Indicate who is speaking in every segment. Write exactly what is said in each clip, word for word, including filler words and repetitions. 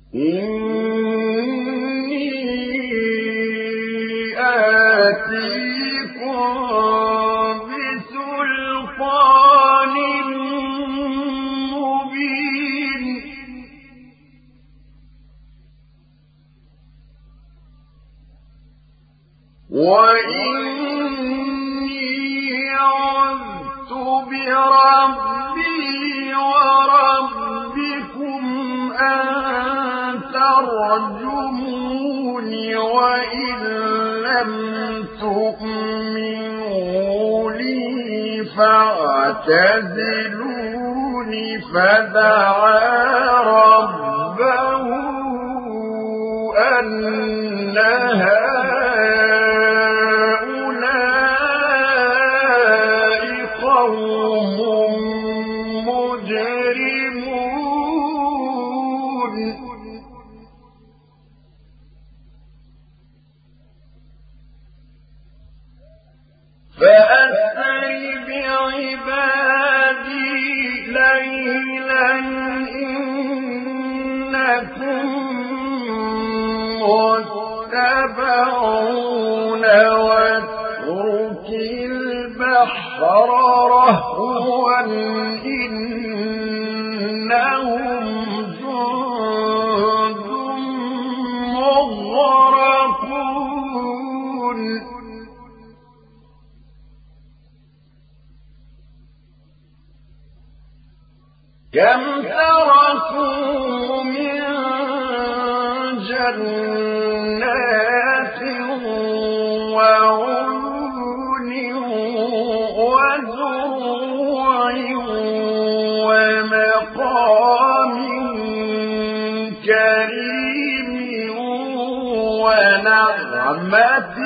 Speaker 1: إني آتيكم بسلطان مبين وإني عذت بربي وربكم أن ترجمون وإن لم تؤمنوا لي فاعتزلون فدعا ربه أن هؤلاء قوم مجرمون فأسر بعبادي ليلا إنكم متبعون واترك البحر رهوا إنهم جند مغرقون كم تركوا من جنات وعيون وزروع ومقام كريم ونعمة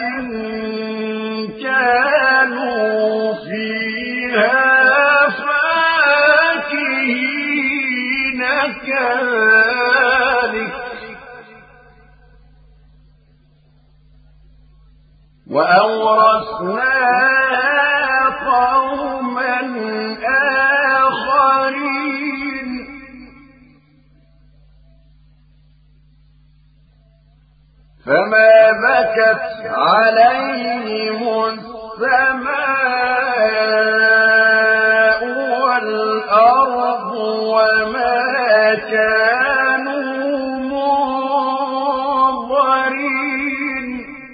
Speaker 1: كانوا فيها فاكهين كذلك وأورثناها قوما آخرين فما بكت عليهم السماء والأرض وما كانوا منظرين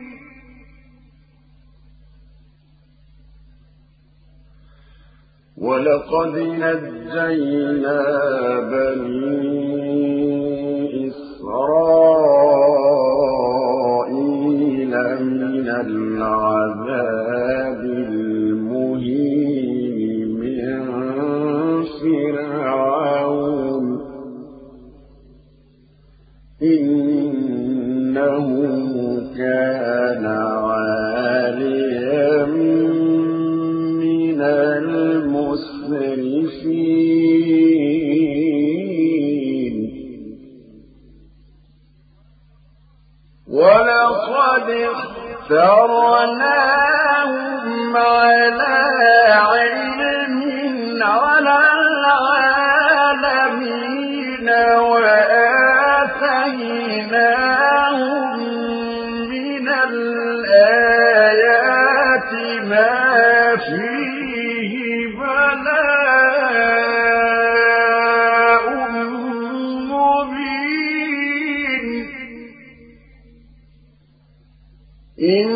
Speaker 1: ولقد نجينا بني إسرائيل من العذاب المهين من فرعون إنه كان عاليا من المسرفين ولقد اخترناهم على علم على العالمين وآتيناهم من الآيات ما فيه بلاء مبين إن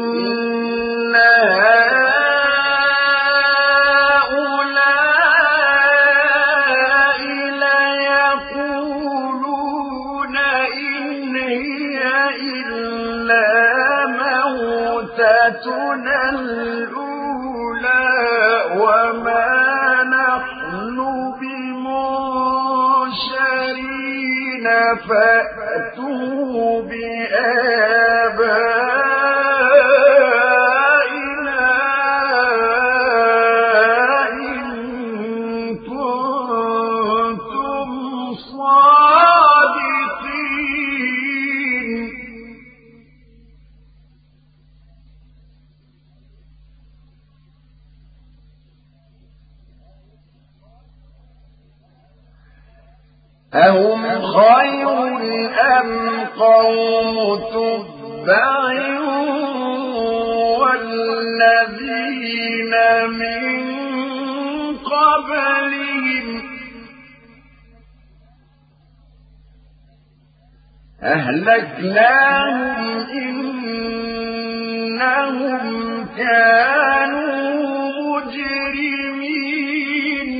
Speaker 1: هؤلاء ليقولون إن هي إلا موتتنا الأولى وما نحن بمنشرين فأتوا بآبائنا إن كنتم صادقين أهم خير أم قوم تبع والذين من قبلهم أهلكناهم إنهم كانوا مجرمين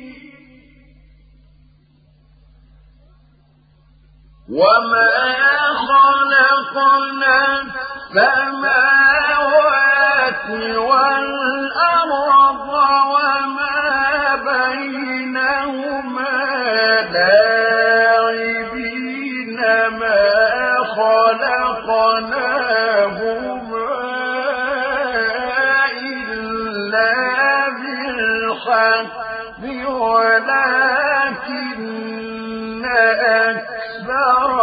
Speaker 1: وما خلقنا السماوات والأرض وما بينهما لاعبين ما خلقناهما إلا بالحق ولكن أكثر